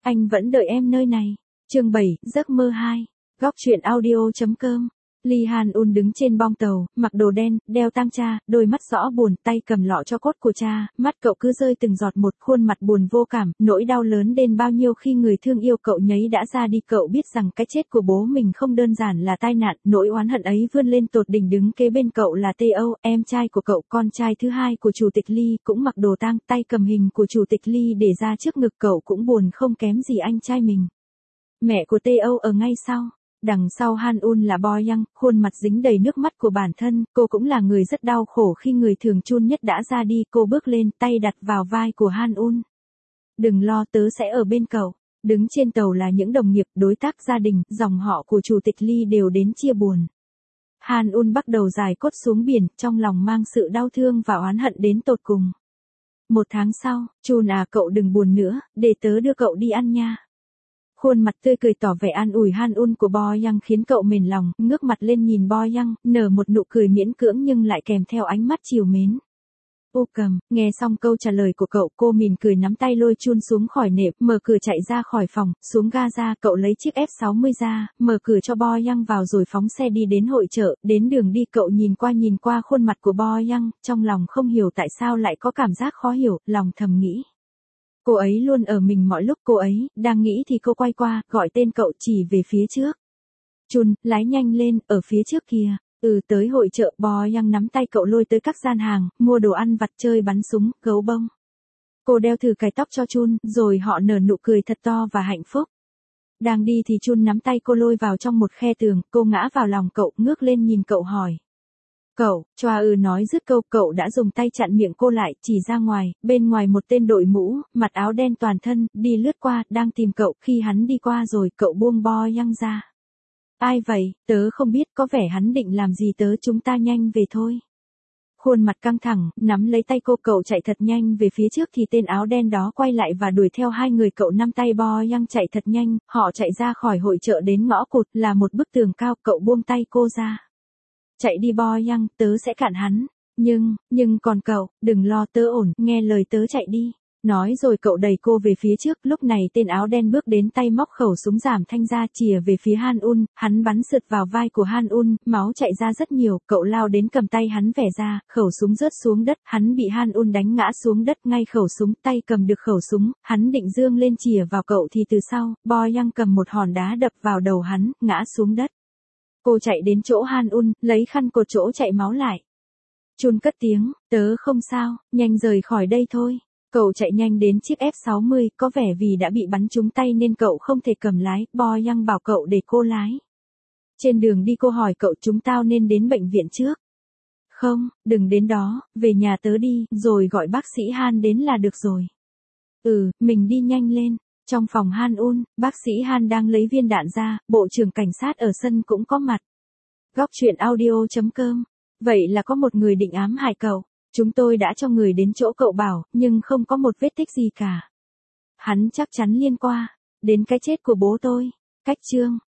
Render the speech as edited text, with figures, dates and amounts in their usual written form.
Anh vẫn đợi em nơi này. Chương 7, giấc mơ 2. Góc truyện audio.com. Lee Han-un đứng trên bong tàu, mặc đồ đen, đeo tang cha, đôi mắt rõ buồn, tay cầm lọ cho cốt của cha, mắt cậu cứ rơi từng giọt một, khuôn mặt buồn vô cảm, nỗi đau lớn đến bao nhiêu khi người thương yêu cậu nhấy đã ra đi. Cậu biết rằng cái chết của bố mình không đơn giản là tai nạn, nỗi oán hận ấy vươn lên tột đỉnh. Đứng kế bên cậu là Theo, em trai của cậu, con trai thứ hai của chủ tịch Lee, cũng mặc đồ tang, tay cầm hình của chủ tịch Lee để ra trước ngực. Cậu cũng buồn không kém gì anh trai mình. Mẹ của Theo ở ngay sau. Đằng sau Han-un là Bo-young, khuôn mặt dính đầy nước mắt của bản thân, cô cũng là người rất đau khổ khi người thường chun nhất đã ra đi. Cô bước lên, tay đặt vào vai của Han-un. Đừng lo, tớ sẽ ở bên cậu. Đứng trên tàu là những đồng nghiệp, đối tác, gia đình, dòng họ của chủ tịch Lee đều đến chia buồn. Han-un bắt đầu dài cốt xuống biển, trong lòng mang sự đau thương và oán hận đến tột cùng. 1 tháng sau, Chun à, cậu đừng buồn nữa, để tớ đưa cậu đi ăn nha. Khuôn mặt tươi cười tỏ vẻ an ủi Han-un của Bo-young khiến cậu mềm lòng, ngước mặt lên nhìn Bo-young, nở một nụ cười miễn cưỡng nhưng lại kèm theo ánh mắt trìu mến. Ô cầm, nghe xong câu trả lời của cậu, cô mỉm cười nắm tay lôi Chun xuống khỏi nệm, mở cửa chạy ra khỏi phòng, xuống ga ra, cậu lấy chiếc F60 ra, mở cửa cho Bo-young vào rồi phóng xe đi đến hội chợ. Đến đường đi cậu nhìn qua khuôn mặt của Bo-young, trong lòng không hiểu tại sao lại có cảm giác khó hiểu, lòng thầm nghĩ. Cô ấy luôn ở mình mọi lúc. Cô ấy đang nghĩ thì cô quay qua, gọi tên cậu, chỉ về phía trước. Chun, lái nhanh lên, ở phía trước kìa. Tới hội chợ, Bo-young nắm tay cậu lôi tới các gian hàng, mua đồ ăn vặt, chơi bắn súng, gấu bông. Cô đeo thử cài tóc cho Chun, rồi họ nở nụ cười thật to và hạnh phúc. Đang đi thì Chun nắm tay cô lôi vào trong một khe tường, cô ngã vào lòng cậu, ngước lên nhìn cậu hỏi. Cậu, choa nói dứt câu, cậu đã dùng tay chặn miệng cô lại, chỉ ra ngoài, bên ngoài một tên đội mũ, mặc áo đen toàn thân, đi lướt qua, đang tìm cậu. Khi hắn đi qua rồi, cậu buông Bo-young ra. Ai vậy, tớ không biết, có vẻ hắn định làm gì tớ, chúng ta nhanh về thôi. Khuôn mặt căng thẳng, nắm lấy tay cô, cậu chạy thật nhanh về phía trước thì tên áo đen đó quay lại và đuổi theo hai người. Cậu nắm tay Bo-young chạy thật nhanh, họ chạy ra khỏi hội chợ đến ngõ cụt, là một bức tường cao, cậu buông tay cô ra. Chạy đi Bo-young, tớ sẽ cản hắn. Nhưng còn cậu, đừng lo, tớ ổn, nghe lời tớ, chạy đi. Nói rồi cậu đẩy cô về phía trước. Lúc này tên áo đen bước đến, tay móc khẩu súng giảm thanh ra, chìa về phía Han-un. Hắn bắn sượt vào vai của Han-un, máu chạy ra rất nhiều. Cậu lao đến cầm tay hắn vẻ ra, khẩu súng rớt xuống đất. Hắn bị Han-un đánh ngã xuống đất ngay khẩu súng. Tay cầm được khẩu súng, hắn định giương lên chìa vào cậu thì từ sau, Bo-young cầm một hòn đá đập vào đầu hắn, ngã xuống đất. Cô chạy đến chỗ Han-un, lấy khăn cột chỗ chạy máu lại. Chun cất tiếng, tớ không sao, nhanh rời khỏi đây thôi. Cậu chạy nhanh đến chiếc F60, có vẻ vì đã bị bắn trúng tay nên cậu không thể cầm lái. Bo-young bảo cậu để cô lái. Trên đường đi cô hỏi cậu, chúng tao nên đến bệnh viện trước. Không, đừng đến đó, về nhà tớ đi, rồi gọi bác sĩ Han đến là được rồi. Mình đi nhanh lên. Trong phòng Han-un, bác sĩ Han đang lấy viên đạn ra, bộ trưởng cảnh sát ở sân cũng có mặt. Góc truyện audio.com. Vậy là có một người định ám hại cậu. Chúng tôi đã cho người đến chỗ cậu bảo, nhưng không có một vết tích gì cả. Hắn chắc chắn liên quan đến cái chết của bố tôi. Cách chương